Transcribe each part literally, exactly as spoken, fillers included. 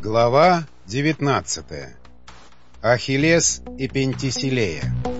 Глава девятнадцатая. Ахиллес и Пентиселея.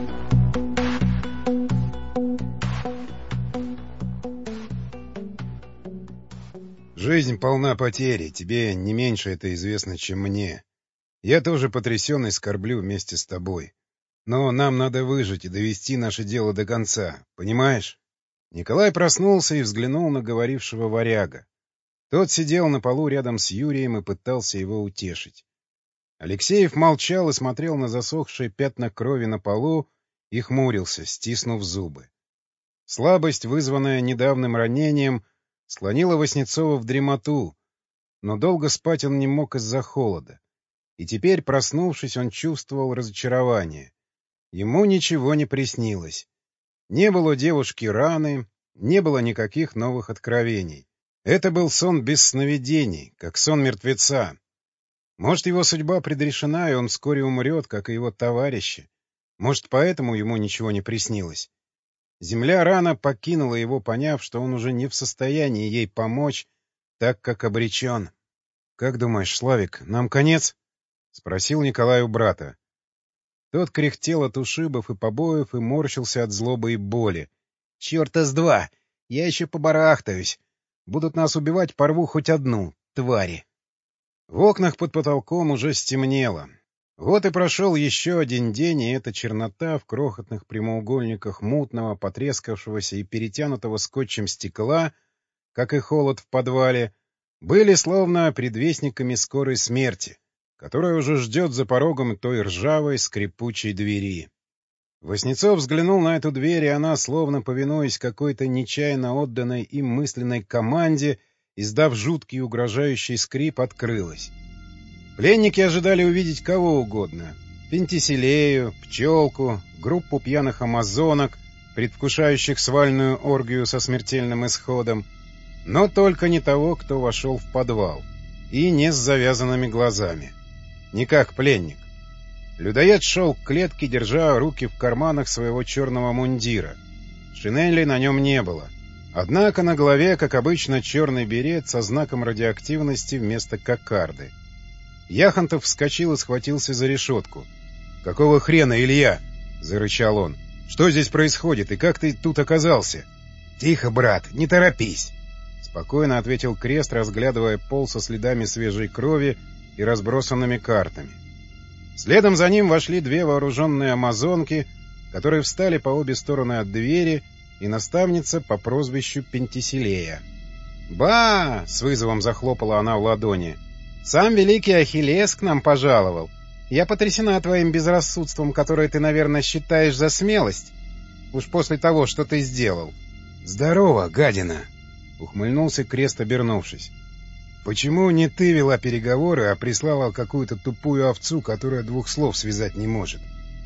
Жизнь полна потерь, тебе не меньше это известно, чем мне. Я тоже потрясен и скорблю вместе с тобой. Но нам надо выжить и довести наше дело до конца, понимаешь? Николай проснулся и взглянул на говорившего варяга. Тот сидел на полу рядом с Юрием и пытался его утешить. Алексеев молчал и смотрел на засохшие пятна крови на полу и хмурился, стиснув зубы. Слабость, вызванная недавним ранением, склонила Васнецова в дремоту, но долго спать он не мог из-за холода. И теперь, проснувшись, он чувствовал разочарование. Ему ничего не приснилось. Не было у девушки раны, не было никаких новых откровений. Это был сон без сновидений, как сон мертвеца. Может, его судьба предрешена, и он вскоре умрет, как и его товарищи. Может, поэтому ему ничего не приснилось. Земля рано покинула его, поняв, что он уже не в состоянии ей помочь, так как обречен. — Как думаешь, Славик, нам конец? — спросил Николай у брата. Тот кряхтел от ушибов и побоев и морщился от злобы и боли. — Черта с два! Я еще побарахтаюсь. Будут нас убивать, порву хоть одну, твари. В окнах под потолком уже стемнело. Вот и прошел еще один день, и эта чернота в крохотных прямоугольниках мутного, потрескавшегося и перетянутого скотчем стекла, как и холод в подвале, были словно предвестниками скорой смерти, которая уже ждет за порогом той ржавой скрипучей двери. Васнецов взглянул на эту дверь, и она, словно повинуясь какой-то нечаянно отданной им мысленной команде, издав жуткий угрожающий скрип, открылась. Пленники ожидали увидеть кого угодно — Пентиселею, пчелку, группу пьяных амазонок, предвкушающих свальную оргию со смертельным исходом, но только не того, кто вошел в подвал, и не с завязанными глазами. Не как пленник. Людоед шел к клетке, держа руки в карманах своего черного мундира. Шинели на нем не было. Однако на голове, как обычно, черный берет со знаком радиоактивности вместо кокарды. Яхонтов вскочил и схватился за решетку. — Какого хрена, Илья? — зарычал он. — Что здесь происходит, и как ты тут оказался? — Тихо, брат, не торопись! — спокойно ответил Крест, разглядывая пол со следами свежей крови и разбросанными картами. Следом за ним вошли две вооруженные амазонки, которые встали по обе стороны от двери, и наставница по прозвищу Пентиселея. «Ба!» — с вызовом захлопала она в ладони. «Сам великий Ахиллес к нам пожаловал. Я потрясена твоим безрассудством, которое ты, наверное, считаешь за смелость. Уж после того, что ты сделал». «Здорово, гадина!» — ухмыльнулся Крест, обернувшись. «Почему не ты вела переговоры, а прислала какую-то тупую овцу, которая двух слов связать не может?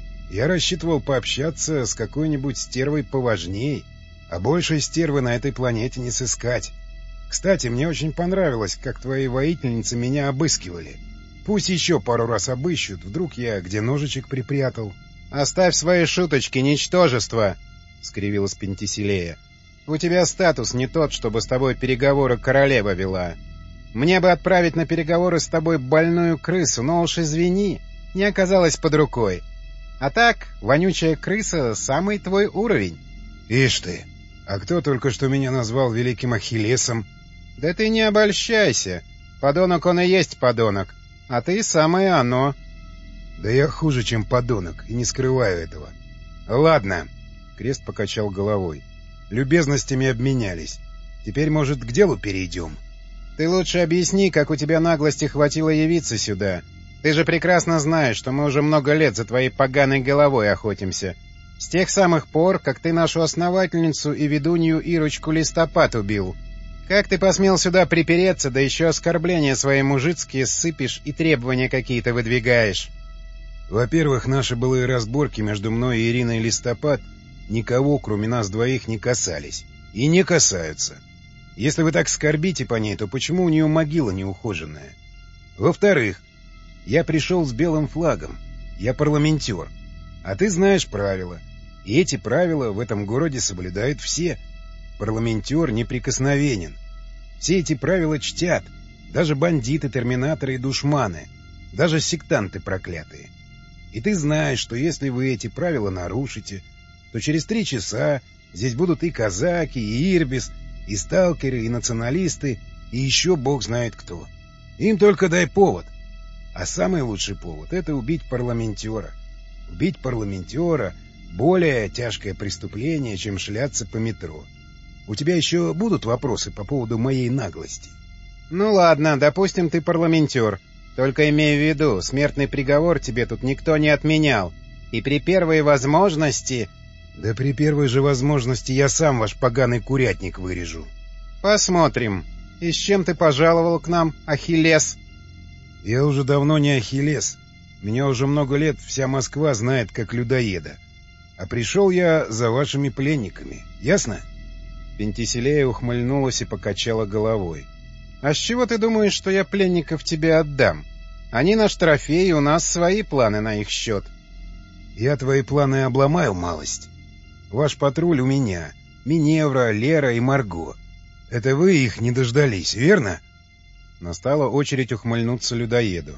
Я рассчитывал пообщаться с какой-нибудь стервой поважней, а большей стервы на этой планете не сыскать. Кстати, мне очень понравилось, как твои воительницы меня обыскивали. Пусть еще пару раз обыщут, вдруг я где ножичек припрятал». «Оставь свои шуточки, ничтожество!» — скривилась Пентиселея. «У тебя статус не тот, чтобы с тобой переговоры королева вела. Мне бы отправить на переговоры с тобой больную крысу, но уж извини, не оказалось под рукой. А так, вонючая крыса — самый твой уровень». «Ишь ты! А кто только что меня назвал великим Ахиллесом?» «Да ты не обольщайся. Подонок он и есть подонок. А ты самое оно». «Да я хуже, чем подонок, и не скрываю этого». «Ладно», — Крест покачал головой. «Любезностями обменялись. Теперь, может, к делу перейдем?» «Ты лучше объясни, как у тебя наглости хватило явиться сюда. Ты же прекрасно знаешь, что мы уже много лет за твоей поганой головой охотимся. С тех самых пор, как ты нашу основательницу и ведунью Ирочку Листопад убил. Как ты посмел сюда припереться, да еще оскорбления свои мужицкие сыпешь и требования какие-то выдвигаешь?» «Во-первых, наши былые разборки между мной и Ириной Листопад никого, кроме нас двоих, не касались. И не касаются. Если вы так скорбите по ней, то почему у нее могила неухоженная? Во-вторых, я пришел с белым флагом. Я парламентер. А ты знаешь правила. И эти правила в этом городе соблюдают все. Парламентер неприкосновенен. Все эти правила чтят. Даже бандиты, терминаторы и душманы. Даже сектанты проклятые. И ты знаешь, что если вы эти правила нарушите, то через три часа здесь будут и казаки, и ирбис, и сталкеры, и националисты, и еще бог знает кто. Им только дай повод. А самый лучший повод — это убить парламентера. Убить парламентера — более тяжкое преступление, чем шляться по метро. У тебя еще будут вопросы по поводу моей наглости? — Ну ладно, допустим, ты парламентер. Только имей в виду, смертный приговор тебе тут никто не отменял. И при первой возможности... — Да при первой же возможности я сам ваш поганый курятник вырежу. — Посмотрим. И с чем ты пожаловал к нам, Ахиллес? — Я уже давно не Ахиллес. Меня уже много лет вся Москва знает как людоеда. А пришел я за вашими пленниками. Ясно? Пентиселея ухмыльнулась и покачала головой. — А с чего ты думаешь, что я пленников тебе отдам? Они наш трофей, и у нас свои планы на их счет. — Я твои планы обломаю малость. Ваш патруль у меня. Миневра, Лера и Марго. Это вы их не дождались, верно? Настала очередь ухмыльнуться людоеду.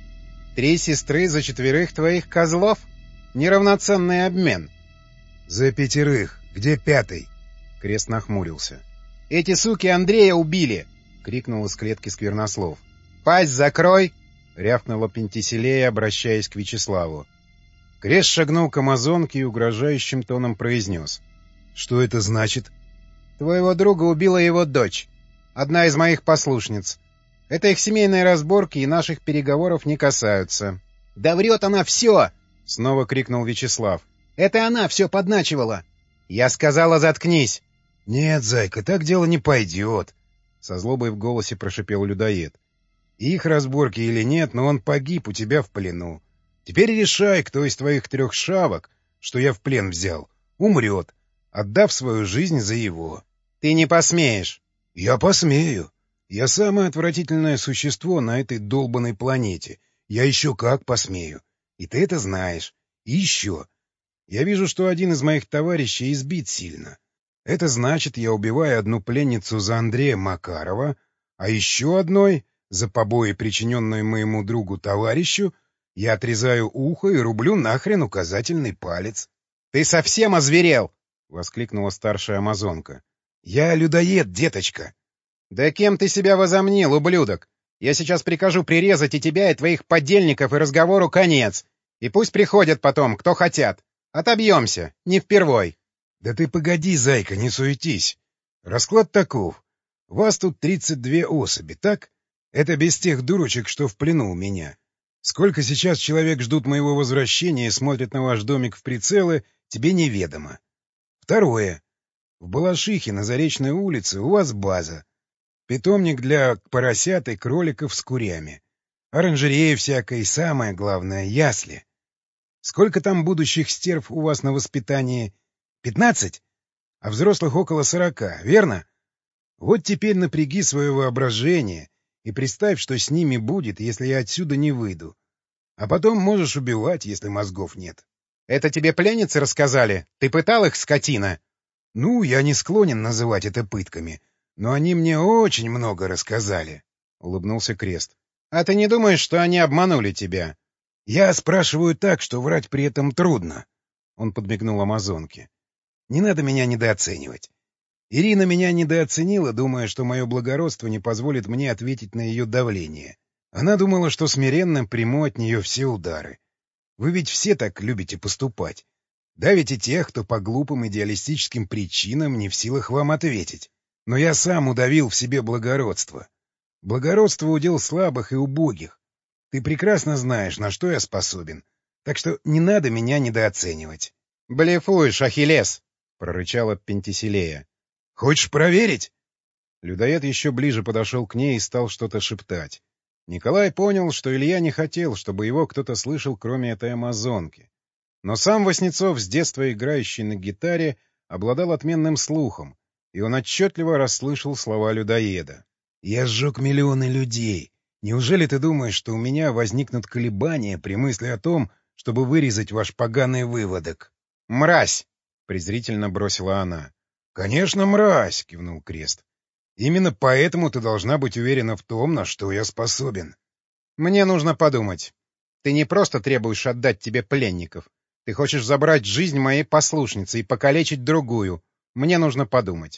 — Три сестры за четверых твоих козлов? Неравноценный обмен. — За пятерых. Где пятый? Крест нахмурился. — Эти суки Андрея убили! — крикнул из клетки Сквернослов. — Пасть закрой! — рявкнула Пентиселея, обращаясь к Вячеславу. Крест шагнул к амазонке и угрожающим тоном произнес. — Что это значит? — Твоего друга убила его дочь. Одна из моих послушниц. Это их семейные разборки и наших переговоров не касаются. — Да врет она все! — снова крикнул Вячеслав. — Это она все подначивала! — Я сказала, заткнись! — Нет, зайка, так дело не пойдет! — со злобой в голосе прошипел людоед. — Их разборки или нет, но он погиб у тебя в плену. Теперь решай, кто из твоих трех шавок, что я в плен взял, умрет, отдав свою жизнь за его. — Ты не посмеешь. — Я посмею. Я самое отвратительное существо на этой долбанной планете. Я еще как посмею. И ты это знаешь. И еще. Я вижу, что один из моих товарищей избит сильно. Это значит, я убиваю одну пленницу за Андрея Макарова, а еще одной, за побои, причиненные моему другу-товарищу, я отрезаю ухо и рублю нахрен указательный палец. — Ты совсем озверел! — воскликнула старшая амазонка. — Я людоед, деточка. — Да кем ты себя возомнил, ублюдок? Я сейчас прикажу прирезать и тебя, и твоих подельников, и разговору конец. И пусть приходят потом, кто хотят. Отобьемся, не впервой. — Да ты погоди, зайка, не суетись. Расклад таков. Вас тут тридцать две особи, так? Это без тех дурочек, что в плену у меня. Сколько сейчас человек ждут моего возвращения и смотрят на ваш домик в прицелы, тебе неведомо. Второе. В Балашихе на Заречной улице у вас база. Питомник для поросят и кроликов с курями. Оранжерея всякая и, самое главное, ясли. Сколько там будущих стерв у вас на воспитании? Пятнадцать? А взрослых около сорока, верно? Вот теперь напряги свое воображение и представь, что с ними будет, если я отсюда не выйду. А потом можешь убивать, если мозгов нет. — Это тебе пленницы рассказали? Ты пытал их, скотина? — Ну, я не склонен называть это пытками, но они мне очень много рассказали, — улыбнулся Крест. — А ты не думаешь, что они обманули тебя? — Я спрашиваю так, что врать при этом трудно, — он подмигнул амазонке. — Не надо меня недооценивать. Ирина меня недооценила, думая, что мое благородство не позволит мне ответить на ее давление. Она думала, что смиренно приму от нее все удары. Вы ведь все так любите поступать. Давите тех, кто по глупым идеалистическим причинам не в силах вам ответить. Но я сам удавил в себе благородство. Благородство — удел слабых и убогих. Ты прекрасно знаешь, на что я способен. Так что не надо меня недооценивать. — Блефуешь, Ахиллес! — прорычала Пентиселея. — Хочешь проверить? Людоед еще ближе подошел к ней и стал что-то шептать. Николай понял, что Илья не хотел, чтобы его кто-то слышал, кроме этой амазонки. Но сам Васнецов, с детства играющий на гитаре, обладал отменным слухом, и он отчетливо расслышал слова людоеда. — Я сжег миллионы людей. Неужели ты думаешь, что у меня возникнут колебания при мысли о том, чтобы вырезать ваш поганый выводок? — Мразь! — презрительно бросила она. — Конечно, мразь! — кивнул Крест. Именно поэтому ты должна быть уверена в том, на что я способен. Мне нужно подумать. Ты не просто требуешь отдать тебе пленников. Ты хочешь забрать жизнь моей послушницы и покалечить другую. Мне нужно подумать.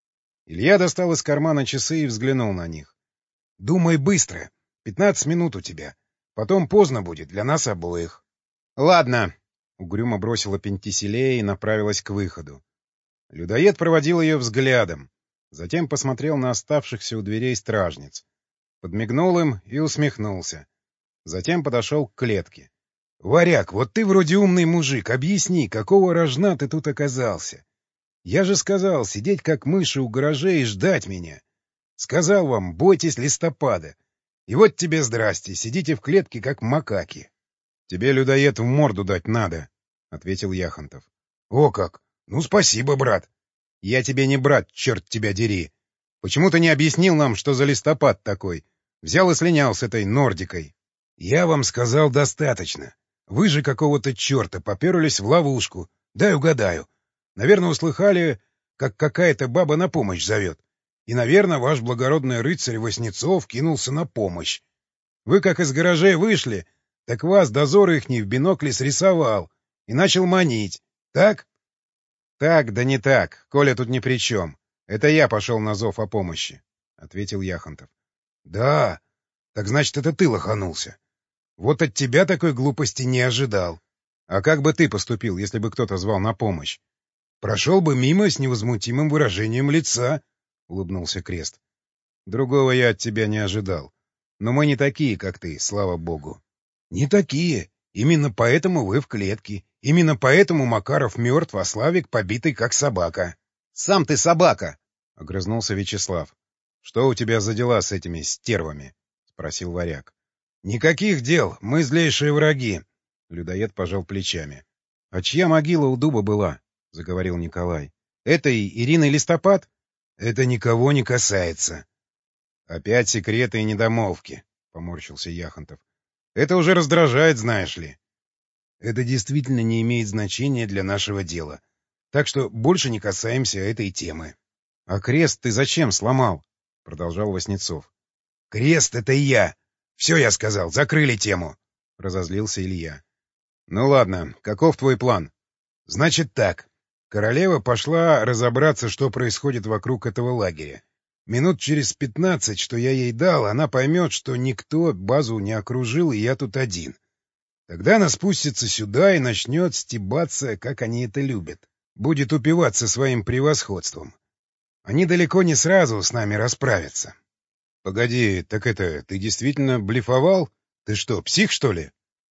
Илья достал из кармана часы и взглянул на них. — Думай быстро. Пятнадцать минут у тебя. Потом поздно будет для нас обоих. — Ладно. Угрюмо бросила Пентиселея и направилась к выходу. Людоед проводил ее взглядом. Затем посмотрел на оставшихся у дверей стражниц. Подмигнул им и усмехнулся. Затем подошел к клетке. — Варяг, вот ты вроде умный мужик. Объясни, какого рожна ты тут оказался? Я же сказал, сидеть как мыши у гаражей и ждать меня. Сказал вам, бойтесь листопада. И вот тебе здрасте, сидите в клетке, как макаки. — Тебе, людоед, в морду дать надо, — ответил Яхонтов. — О как! Ну, спасибо, брат. — Я тебе не брат, черт тебя дери. Почему ты не объяснил нам, что за листопад такой? Взял и слинял с этой нордикой. — Я вам сказал достаточно. Вы же какого-то черта поперлись в ловушку. Дай угадаю. Наверное, услыхали, как какая-то баба на помощь зовет. И, наверное, ваш благородный рыцарь Васнецов кинулся на помощь. Вы как из гаражей вышли, так вас дозор ихний в бинокле срисовал и начал манить. Так? — Так, да не так. Коля тут ни при чем. Это я пошел на зов о помощи, — ответил Яхонтов. — Да, так значит, это ты лоханулся. Вот от тебя такой глупости не ожидал. — А как бы ты поступил, если бы кто-то звал на помощь? — Прошел бы мимо с невозмутимым выражением лица, — улыбнулся Крест. — Другого я от тебя не ожидал. Но мы не такие, как ты, слава богу. — Не такие. Именно поэтому вы в клетке. Именно поэтому Макаров мертв, а Славик побитый, как собака. — Сам ты собака! — огрызнулся Вячеслав. — Что у тебя за дела с этими стервами? — спросил Варяг. — Никаких дел, мы злейшие враги. Людоед пожал плечами. — А чья могила у дуба была? — заговорил Николай. — Этой Ирины Листопад? — Это никого не касается. — Опять секреты и недомолвки, — поморщился Яхонтов. — Это уже раздражает, знаешь ли. — Это действительно не имеет значения для нашего дела. Так что больше не касаемся этой темы. — А крест ты зачем сломал? — продолжал Васнецов. — Крест — это я. Все я сказал, закрыли тему. — разозлился Илья. — Ну ладно, каков твой план? — Значит так. Королева пошла разобраться, что происходит вокруг этого лагеря. Минут через пятнадцать, что я ей дал, она поймет, что никто базу не окружил, и я тут один. Тогда она спустится сюда и начнет стебаться, как они это любят. Будет упиваться своим превосходством. Они далеко не сразу с нами расправятся. — Погоди, так это, ты действительно блефовал? Ты что, псих, что ли?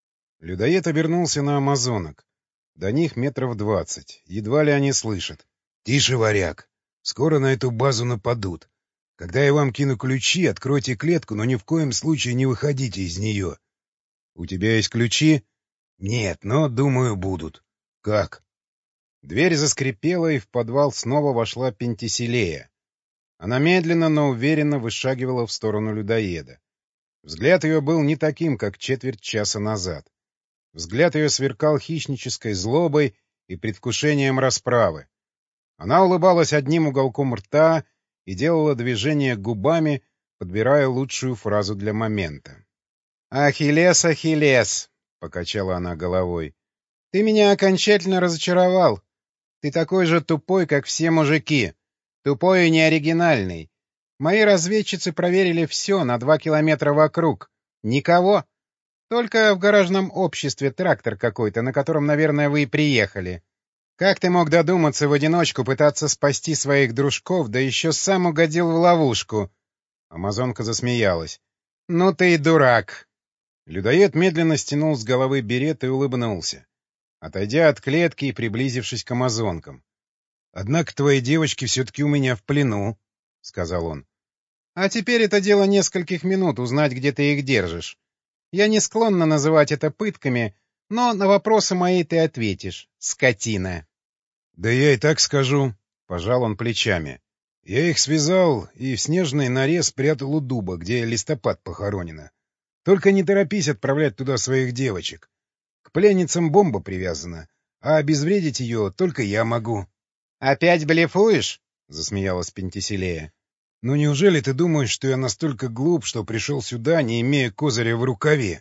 Людоед обернулся на амазонок. До них метров двадцать. Едва ли они слышат. — Тише, варяг. Скоро на эту базу нападут. Когда я вам кину ключи, откройте клетку, но ни в коем случае не выходите из нее. — У тебя есть ключи? — Нет, но, думаю, будут. — Как? Дверь заскрипела, и в подвал снова вошла Пентиселея. Она медленно, но уверенно вышагивала в сторону людоеда. Взгляд ее был не таким, как четверть часа назад. Взгляд ее сверкал хищнической злобой и предвкушением расправы. Она улыбалась одним уголком рта и делала движения губами, подбирая лучшую фразу для момента. «Ахиллес, Ахиллес!» — покачала она головой. «Ты меня окончательно разочаровал. Ты такой же тупой, как все мужики. Тупой и неоригинальный. Мои разведчицы проверили все на два километра вокруг. Никого. Только в гаражном обществе трактор какой-то, на котором, наверное, вы и приехали. Как ты мог додуматься в одиночку пытаться спасти своих дружков, да еще сам угодил в ловушку?» Амазонка засмеялась. «Ну ты и дурак!» Людоед медленно стянул с головы берет и улыбнулся, отойдя от клетки и приблизившись к амазонкам. — Однако твои девочки все-таки у меня в плену, — сказал он. — А теперь это дело нескольких минут узнать, где ты их держишь. Я не склонна называть это пытками, но на вопросы мои ты ответишь, скотина. — Да я и так скажу, — пожал он плечами. Я их связал и в снежной норе спрятал у дуба, где листопад похоронена. Только не торопись отправлять туда своих девочек. К пленницам бомба привязана, а обезвредить ее только я могу. — Опять блефуешь? — засмеялась Пентиселея. Ну неужели ты думаешь, что я настолько глуп, что пришел сюда, не имея козыря в рукаве?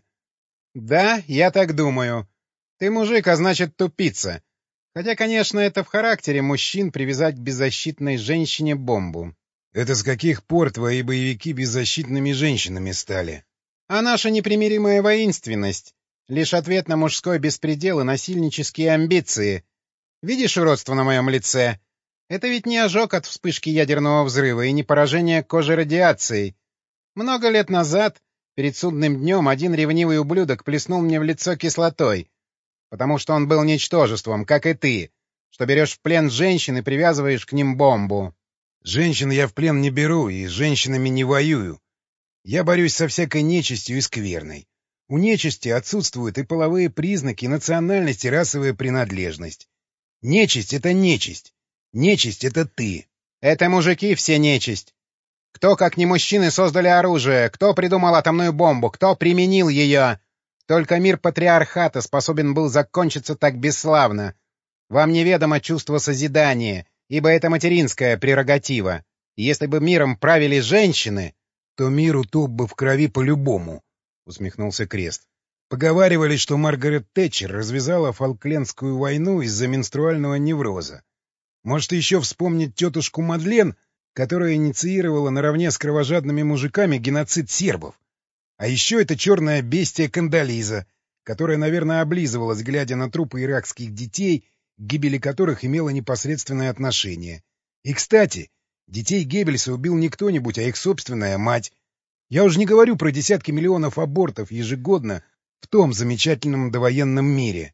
Да, я так думаю. Ты мужик, а значит тупица. Хотя, конечно, это в характере мужчин привязать к беззащитной женщине бомбу. Это с каких пор твои боевики беззащитными женщинами стали? А наша непримиримая воинственность — лишь ответ на мужской беспредел и насильнические амбиции. Видишь уродство на моем лице? Это ведь не ожог от вспышки ядерного взрыва и не поражение кожи радиацией. Много лет назад, перед судным днем, один ревнивый ублюдок плеснул мне в лицо кислотой, потому что он был ничтожеством, как и ты, что берешь в плен женщин и привязываешь к ним бомбу. Женщин я в плен не беру и с женщинами не воюю. Я борюсь со всякой нечистью и скверной. У нечисти отсутствуют и половые признаки, и национальность, и расовая принадлежность. Нечисть — это нечисть. Нечисть — это ты. Это мужики все нечисть. Кто, как не мужчины, создали оружие? Кто придумал атомную бомбу? Кто применил ее? Только мир патриархата способен был закончиться так бесславно. Вам неведомо чувство созидания, ибо это материнская прерогатива. Если бы миром правили женщины, то мир утоп бы в крови по-любому, — усмехнулся Крест. Поговаривали, что Маргарет Тэтчер развязала Фолклендскую войну из-за менструального невроза. Может, еще вспомнить тетушку Мадлен, которая инициировала наравне с кровожадными мужиками геноцид сербов. А еще это черная бестия Кандализа, которая, наверное, облизывалась, глядя на трупы иракских детей, к гибели которых имела непосредственное отношение. И, кстати, детей Геббельса убил не кто-нибудь, а их собственная мать. Я уже не говорю про десятки миллионов абортов ежегодно в том замечательном довоенном мире.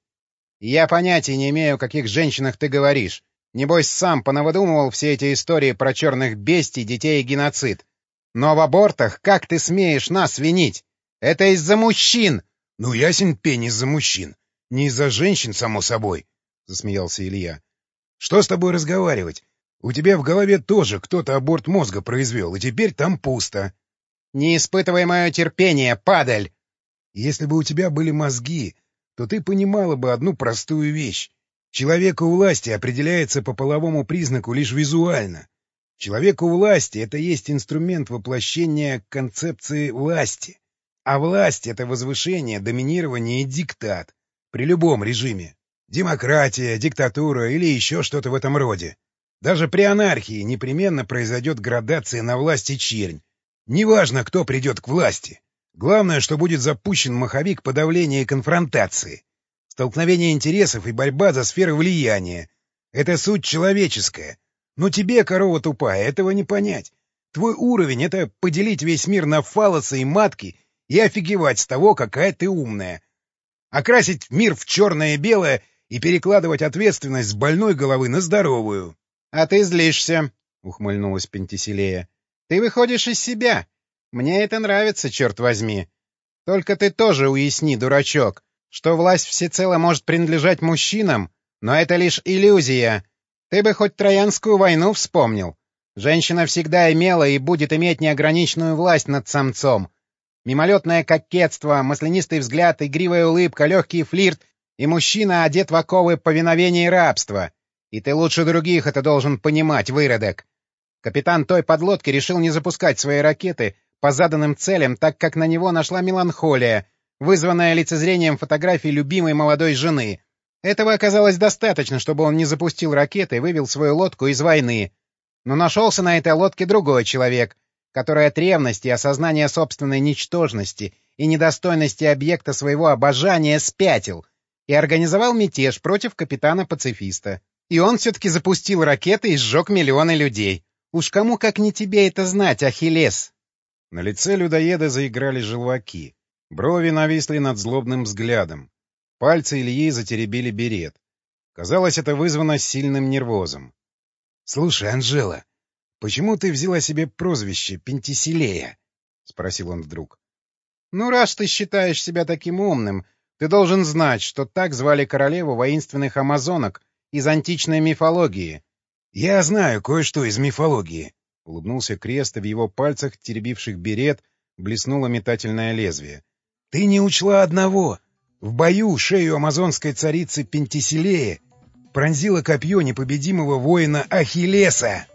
Я понятия не имею, о каких женщинах ты говоришь. Небось, сам понавыдумывал все эти истории про черных бестий, детей и геноцид. Но в абортах как ты смеешь нас винить? Это из-за мужчин! — Ну, ясен пень, из-за мужчин. Не из-за женщин, само собой, — засмеялся Илья. — Что с тобой разговаривать? У тебя в голове тоже кто-то аборт мозга произвел, и теперь там пусто. — Не испытывай мое терпение, падаль! Если бы у тебя были мозги, то ты понимала бы одну простую вещь. Человек у власти определяется по половому признаку лишь визуально. Человек у власти — это есть инструмент воплощения концепции власти. А власть — это возвышение, доминирование и диктат. При любом режиме. Демократия, диктатура или еще что-то в этом роде. Даже при анархии непременно произойдет градация на власть и чернь. Неважно, кто придет к власти. Главное, что будет запущен маховик подавления и конфронтации. Столкновение интересов и борьба за сферы влияния. Это суть человеческая. Но тебе, корова тупая, этого не понять. Твой уровень — это поделить весь мир на фаллосы и матки и офигевать с того, какая ты умная. Окрасить мир в черное и белое и перекладывать ответственность с больной головы на здоровую. — А ты злишься, — ухмыльнулась Пентиселея. — Ты выходишь из себя. Мне это нравится, черт возьми. Только ты тоже уясни, дурачок, что власть всецело может принадлежать мужчинам, но это лишь иллюзия. Ты бы хоть Троянскую войну вспомнил. Женщина всегда имела и будет иметь неограниченную власть над самцом. Мимолетное кокетство, маслянистый взгляд, игривая улыбка, легкий флирт, и мужчина одет в оковы повиновения и рабства. И ты лучше других это должен понимать, выродок. Капитан той подлодки решил не запускать свои ракеты по заданным целям, так как на него нашла меланхолия, вызванная лицезрением фотографий любимой молодой жены. Этого оказалось достаточно, чтобы он не запустил ракеты и вывел свою лодку из войны. Но нашелся на этой лодке другой человек, который от ревности и осознания собственной ничтожности и недостойности объекта своего обожания спятил и организовал мятеж против капитана-пацифиста. И он все-таки запустил ракеты и сжег миллионы людей. Уж кому как не тебе это знать, Ахиллес! На лице людоеда заиграли желваки. Брови нависли над злобным взглядом. Пальцы Ильи затеребили берет. Казалось, это вызвано сильным нервозом. — Слушай, Анжела, почему ты взяла себе прозвище Пентиселея? — спросил он вдруг. — Ну, раз ты считаешь себя таким умным, ты должен знать, что так звали королеву воинственных амазонок из античной мифологии. — Я знаю кое-что из мифологии, — улыбнулся Крест, и в его пальцах, теребивших берет, блеснуло метательное лезвие. — Ты не учла одного. В бою шею амазонской царицы Пентиселея пронзило копье непобедимого воина Ахиллеса.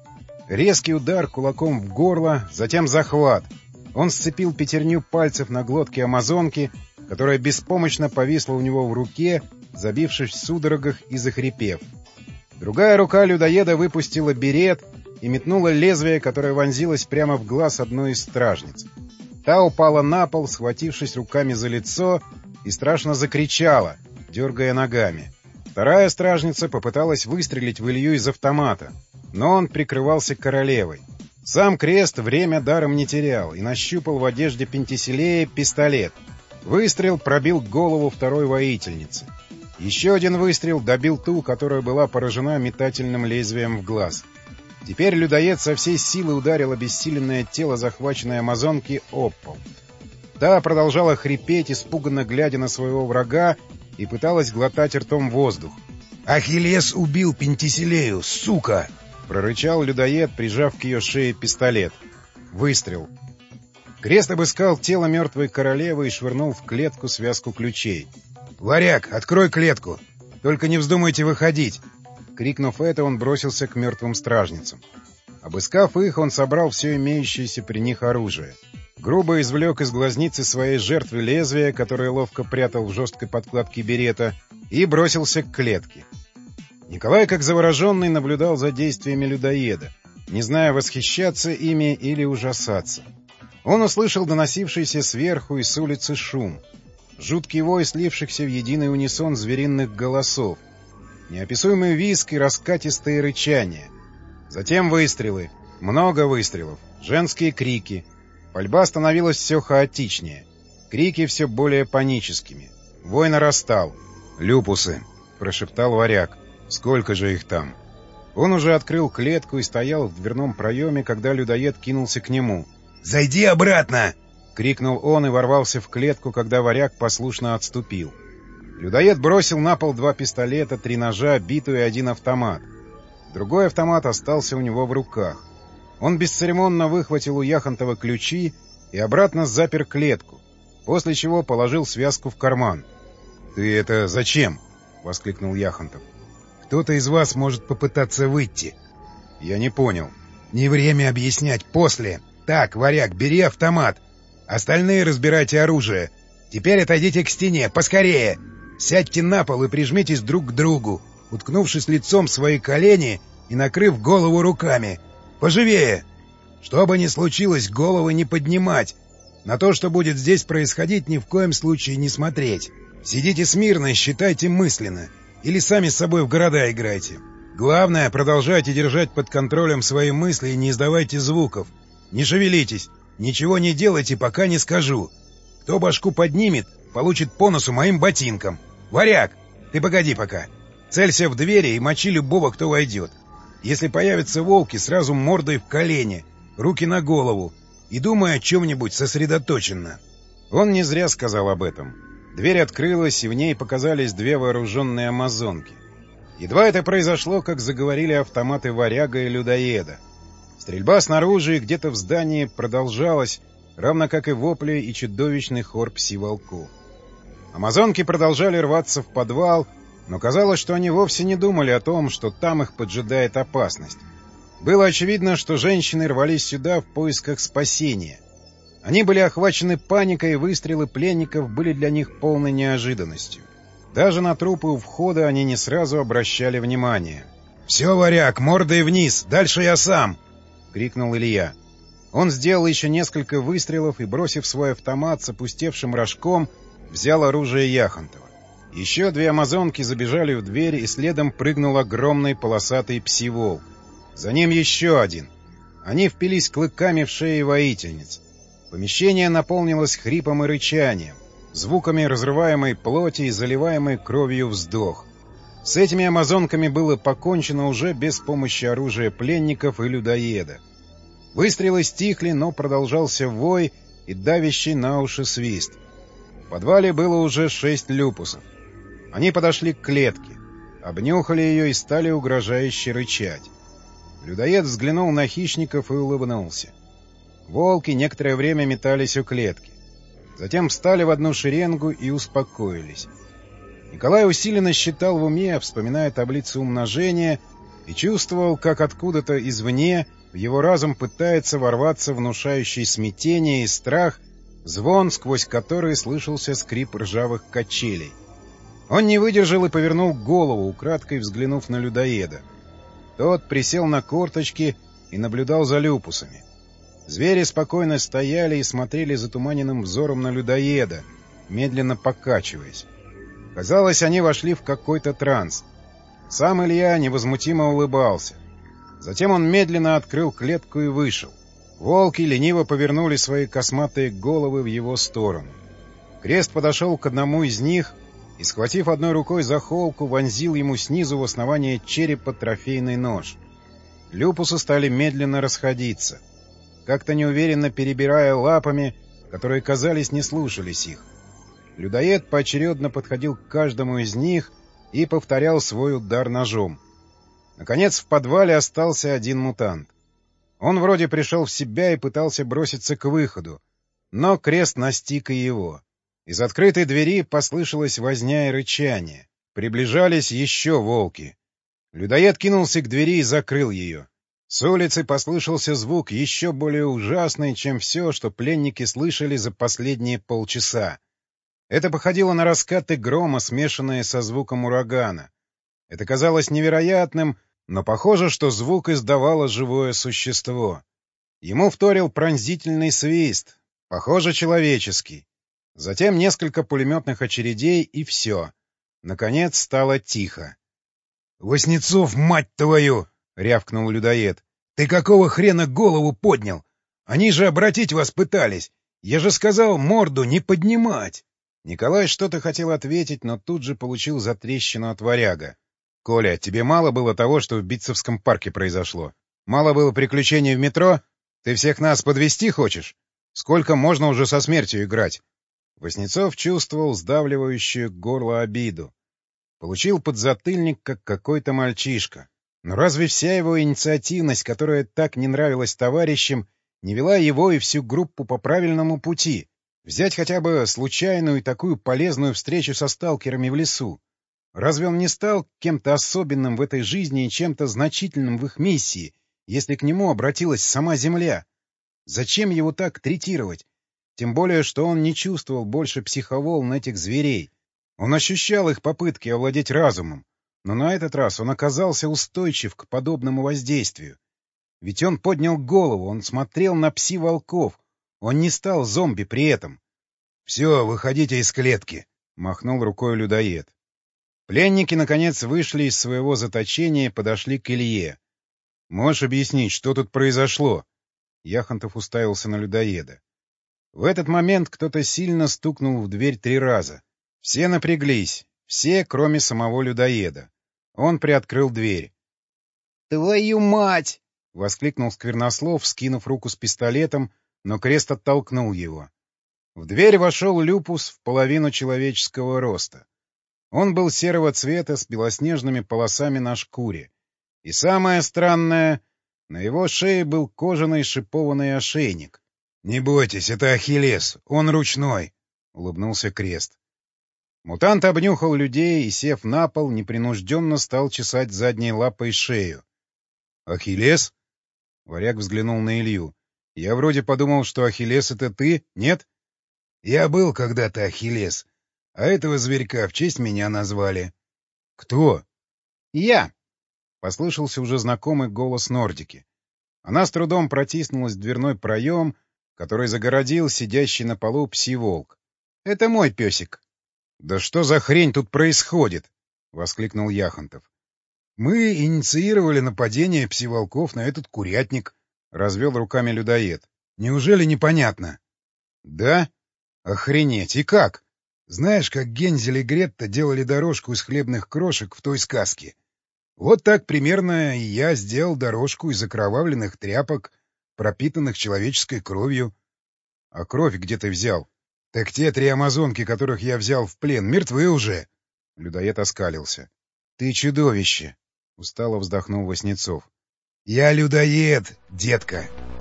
Резкий удар кулаком в горло, затем захват. Он сцепил пятерню пальцев на глотке амазонки, которая беспомощно повисла у него в руке, забившись в судорогах и захрипев. Другая рука людоеда выпустила берет и метнула лезвие, которое вонзилось прямо в глаз одной из стражниц. Та упала на пол, схватившись руками за лицо, и страшно закричала, дергая ногами. Вторая стражница попыталась выстрелить в Илью из автомата, но он прикрывался королевой. Сам Крест время даром не терял и нащупал в одежде Пентиселея пистолет. Выстрел пробил голову второй воительницы. Еще один выстрел добил ту, которая была поражена метательным лезвием в глаз. Теперь людоед со всей силы ударил обессиленное тело захваченной амазонки об пол. Та продолжала хрипеть, испуганно глядя на своего врага, и пыталась глотать ртом воздух. «Ахиллес убил Пентиселею, сука!» — прорычал людоед, прижав к ее шее пистолет. Выстрел. Крест обыскал тело мертвой королевы и швырнул в клетку связку ключей. «Варяг, открой клетку! Только не вздумайте выходить!» Крикнув это, он бросился к мертвым стражницам. Обыскав их, он собрал все имеющееся при них оружие. Грубо извлек из глазницы своей жертвы лезвие, которое ловко прятал в жесткой подкладке берета, и бросился к клетке. Николай, как завороженный, наблюдал за действиями людоеда, не зная, восхищаться ими или ужасаться. Он услышал доносившийся сверху и с улицы шум. Жуткий вой слившихся в единый унисон звериных голосов. Неописуемый визг и раскатистые рычания. Затем выстрелы. Много выстрелов. Женские крики. Пальба становилась все хаотичнее. Крики все более паническими. Вой нарастал. «Люпусы», — прошептал варяг. «Сколько же их там?» Он уже открыл клетку и стоял в дверном проеме, когда людоед кинулся к нему. «Зайди обратно!» — крикнул он и ворвался в клетку, когда варяг послушно отступил. Людоед бросил на пол два пистолета, три ножа, биту и один автомат. Другой автомат остался у него в руках. Он бесцеремонно выхватил у Яхонтова ключи и обратно запер клетку, после чего положил связку в карман. «Ты это зачем?» — воскликнул Яхонтов. «Кто-то из вас может попытаться выйти». «Я не понял». «Не время объяснять, после. Так, варяг, бери автомат. Остальные разбирайте оружие. Теперь отойдите к стене, поскорее. Сядьте на пол и прижмитесь друг к другу, уткнувшись лицом в свои колени и накрыв голову руками. Поживее! Что бы ни случилось, головы не поднимать. На то, что будет здесь происходить, ни в коем случае не смотреть. Сидите смирно и считайте мысленно. Или сами с собой в города играйте. Главное, продолжайте держать под контролем свои мысли и не издавайте звуков. Не шевелитесь, ничего не делайте, пока не скажу. Кто башку поднимет, получит по носу моим ботинком. Варяг, ты погоди пока. Целься в двери и мочи любого, кто войдет. Если появятся волки, сразу мордой в колени, руки на голову и думай о чем-нибудь сосредоточенно». Он не зря сказал об этом. Дверь открылась, и в ней показались две вооруженные амазонки. Едва это произошло, как заговорили автоматы варяга и людоеда. Стрельба снаружи и где-то в здании продолжалась, равно как и вопли и чудовищный хор пси-волков. Амазонки продолжали рваться в подвал, но казалось, что они вовсе не думали о том, что там их поджидает опасность. Было очевидно, что женщины рвались сюда в поисках спасения. Они были охвачены паникой, и выстрелы пленников были для них полной неожиданностью. Даже на трупы у входа они не сразу обращали внимание. «Все, варяг, мордой вниз, дальше я сам!» — крикнул Илья. Он сделал еще несколько выстрелов и, бросив свой автомат с опустевшим рожком, взял оружие Яхонтова. Еще две амазонки забежали в дверь, и следом прыгнул огромный полосатый пси-волк. За ним еще один. Они впились клыками в шеи воительниц. Помещение наполнилось хрипом и рычанием, звуками разрываемой плоти и заливаемой кровью вздох. С этими амазонками было покончено уже без помощи оружия пленников и людоеда. Выстрелы стихли, но продолжался вой и давящий на уши свист. В подвале было уже шесть люпусов. Они подошли к клетке, обнюхали ее и стали угрожающе рычать. Людоед взглянул на хищников и улыбнулся. Волки некоторое время метались у клетки. Затем встали в одну шеренгу и успокоились. Николай усиленно считал в уме, вспоминая таблицу умножения, и чувствовал, как откуда-то извне В его разум пытается ворваться внушающий смятение и страх, звон, сквозь который слышался скрип ржавых качелей. Он не выдержал и повернул голову, украдкой взглянув на людоеда. Тот присел на корточки и наблюдал за люпусами. Звери спокойно стояли и смотрели затуманенным взором на людоеда, медленно покачиваясь. Казалось, они вошли в какой-то транс. Сам Илья невозмутимо улыбался. Затем он медленно открыл клетку и вышел. Волки лениво повернули свои косматые головы в его сторону. Крест подошел к одному из них и, схватив одной рукой за холку, вонзил ему снизу в основание черепа трофейный нож. Люпусы стали медленно расходиться, как-то неуверенно перебирая лапами, которые, казались, не слушались их. Людоед поочередно подходил к каждому из них и повторял свой удар ножом. Наконец в подвале остался один мутант. Он вроде пришел в себя и пытался броситься к выходу, но крест настиг и его. Из открытой двери послышалась возня и рычание. Приближались еще волки. Людоед кинулся к двери и закрыл ее. С улицы послышался звук еще более ужасный, чем все, что пленники слышали за последние полчаса. Это походило на раскаты грома, смешанные со звуком урагана. Это казалось невероятным, но похоже, что звук издавало живое существо. Ему вторил пронзительный свист, похоже, человеческий. Затем несколько пулеметных очередей, и все. Наконец стало тихо. — Васнецов, мать твою! — рявкнул людоед. — Ты какого хрена голову поднял? Они же обратить вас пытались. Я же сказал морду не поднимать. Николай что-то хотел ответить, но тут же получил затрещину от варяга. — Коля, тебе мало было того, что в Битцевском парке произошло? Мало было приключений в метро? Ты всех нас подвести хочешь? Сколько можно уже со смертью играть? Васнецов чувствовал сдавливающую горло обиду. Получил подзатыльник, как какой-то мальчишка. Но разве вся его инициативность, которая так не нравилась товарищам, не вела его и всю группу по правильному пути? Взять хотя бы случайную и такую полезную встречу со сталкерами в лесу. Разве он не стал кем-то особенным в этой жизни и чем-то значительным в их миссии, если к нему обратилась сама Земля? Зачем его так третировать? Тем более, что он не чувствовал больше психоволн этих зверей. Он ощущал их попытки овладеть разумом, но на этот раз он оказался устойчив к подобному воздействию. Ведь он поднял голову, он смотрел на пси-волков, он не стал зомби при этом. — Все, выходите из клетки, — махнул рукой людоед. Пленники, наконец, вышли из своего заточения и подошли к Илье. — Можешь объяснить, что тут произошло? Яхонтов уставился на людоеда. В этот момент кто-то сильно стукнул в дверь три раза. Все напряглись, все, кроме самого людоеда. Он приоткрыл дверь. — Твою мать! — воскликнул Сквернослов, скинув руку с пистолетом, но крест оттолкнул его. В дверь вошел люпус в половину человеческого роста. Он был серого цвета с белоснежными полосами на шкуре. И самое странное, на его шее был кожаный шипованный ошейник. — Не бойтесь, это Ахиллес, он ручной, — улыбнулся крест. Мутант обнюхал людей и, сев на пол, непринужденно стал чесать задней лапой шею. — Ахиллес? — варяг взглянул на Илью. — Я вроде подумал, что Ахиллес — это ты, нет? — Я был когда-то Ахиллес, а этого зверька в честь меня назвали. — Кто? — Я. — послышался уже знакомый голос Нордики. Она с трудом протиснулась в дверной проем, который загородил сидящий на полу пси-волк. — Это мой песик. — Да что за хрень тут происходит? — воскликнул Яхонтов. — Мы инициировали нападение пси-волков на этот курятник, — развел руками людоед. — Неужели непонятно? — Да? Охренеть! И как? Знаешь, как Гензель и Гретта делали дорожку из хлебных крошек в той сказке? Вот так примерно и я сделал дорожку из окровавленных тряпок, пропитанных человеческой кровью. — А кровь где ты взял? — Так те три амазонки, которых я взял в плен, мертвы уже. Людоед оскалился. — Ты чудовище! — устало вздохнул Васнецов. — Я людоед, детка!